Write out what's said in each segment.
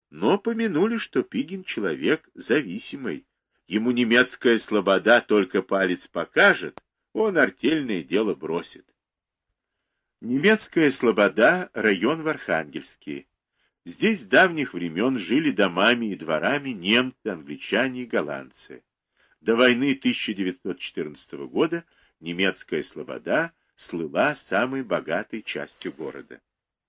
но помянули, что Пигин человек зависимый. Ему немецкая слобода только палец покажет, он артельное дело бросит. Немецкая слобода — район в Архангельске. Здесь с давних времен жили домами и дворами немцы, англичане и голландцы. До войны 1914 года немецкая слобода слыла самой богатой частью города.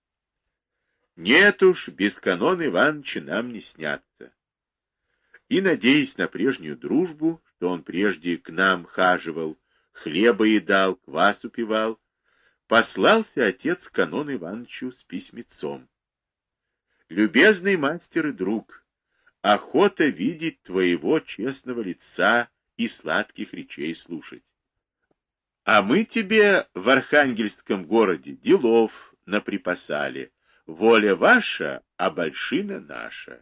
Нет уж, без канона Ивановича нам не снятся. И, надеясь на прежнюю дружбу, что он прежде к нам хаживал, хлеба едал, квасу пивал, послался отец к канону Ивановичу с письмецом. «Любезный мастер и друг, охота видеть твоего честного лица и сладких речей слушать. А мы тебе в Архангельском городе делов наприпасали. Воля ваша, а большина наша».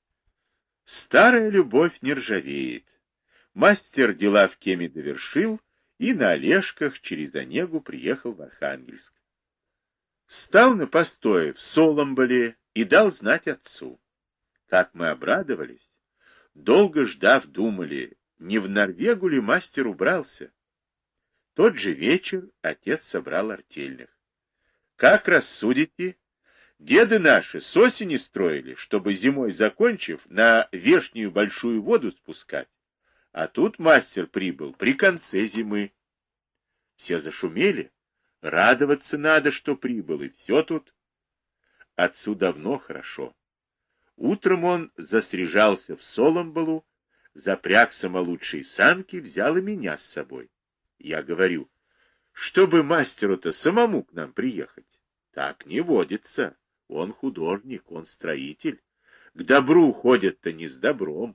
Старая любовь не ржавеет. Мастер дела в Кеме довершил и на Олежках через Онегу приехал в Архангельск. Стал на постое в Соломболе и дал знать отцу. Как мы обрадовались! Долго ждав, думали, не в Норвегу ли мастер убрался. Тот же вечер отец собрал артельных. Как рассудите? Деды наши с осени строили, чтобы зимой закончив, на вешнюю большую воду спускать. А тут мастер прибыл при конце зимы. Все зашумели. Радоваться надо, что прибыл, и все тут. Отцу давно хорошо. Утром он засрежался в Соломболу, запряг самолучшие санки, взял и меня с собой. Я говорю, чтобы мастеру-то самому к нам приехать. Так не водится. Он художник, он строитель. К добру ходят-то не с добром.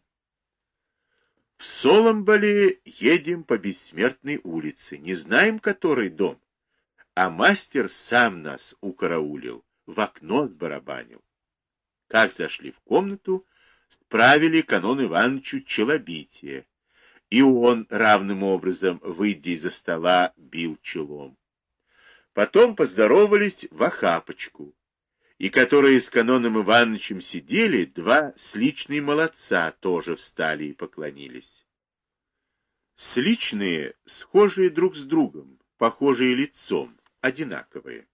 В Соломболе едем по Бессмертной улице, не знаем, который дом. А мастер сам нас укараулил, в окно сбарабанил. Как зашли в комнату, справили канону Ивановичу челобитие. И он равным образом, выйдя из-за стола, бил челом. Потом поздоровались в охапочку. И которые с каноном Ивановичем сидели, два сличные молодца тоже встали и поклонились. Сличные, схожие друг с другом, похожие лицом, одинаковые.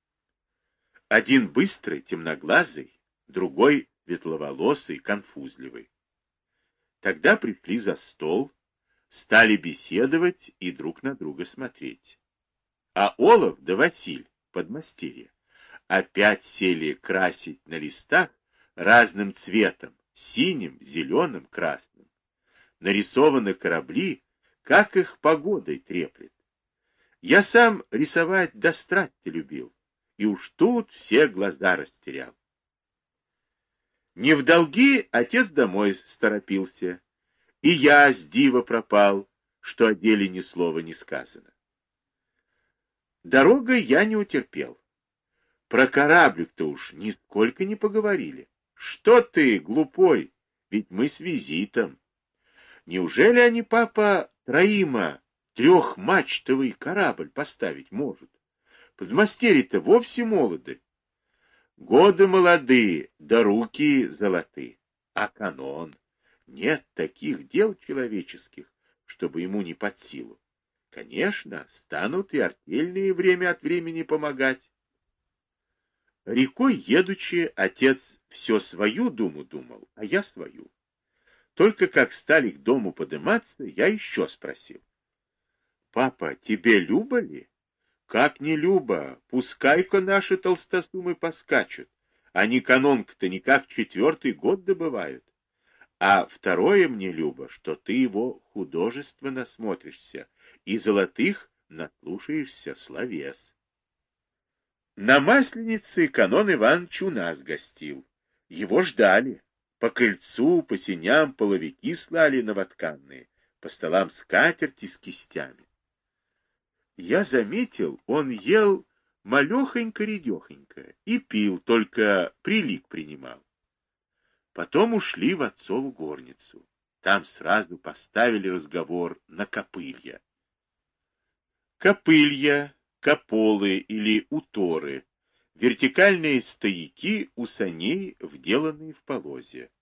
Один быстрый, темноглазый, другой ветловолосый, конфузливый. Тогда пришли за стол, стали беседовать и друг на друга смотреть. А Олов да Василь, подмастерье, опять сели красить на листах разным цветом, синим, зеленым, красным. Нарисованы корабли, как их погодой треплет. Я сам рисовать до страсти любил, и уж тут все глаза растерял. Не в долги отец домой сторопился, и я с дива пропал, что о деле ни слова не сказано. Дорогой я не утерпел. Про кораблик-то уж нисколько не поговорили. Что ты, глупой, ведь мы с визитом. Неужели они, папа, троима трехмачтовый корабль поставить может? Подмастерья-то вовсе молоды. Годы молодые, да руки золотые. А канон? Нет таких дел человеческих, чтобы ему не под силу. Конечно, станут и артельные время от времени помогать. Рекой едучи, отец все свою думу думал, а я свою. Только как стали к дому подыматься, я еще спросил. Папа, тебе любо ли? Как не любо, пускай-ка наши толстосумы поскачут. Они канонка-то никак 4-й год добывают. А второе мне любо, что ты его художество насмотришься и золотых наслушаешься словес. На Масленице канон Иванович у нас гостил. Его ждали. По крыльцу, по сеням половики слали новотканные, по столам скатерти с кистями. Я заметил, он ел малехонько-редехонько и пил, только прилик принимал. Потом ушли в отцову горницу. Там сразу поставили разговор на копылья. Копылья, кополы или уторы вертикальные стояки у саней, вделанные в полозья.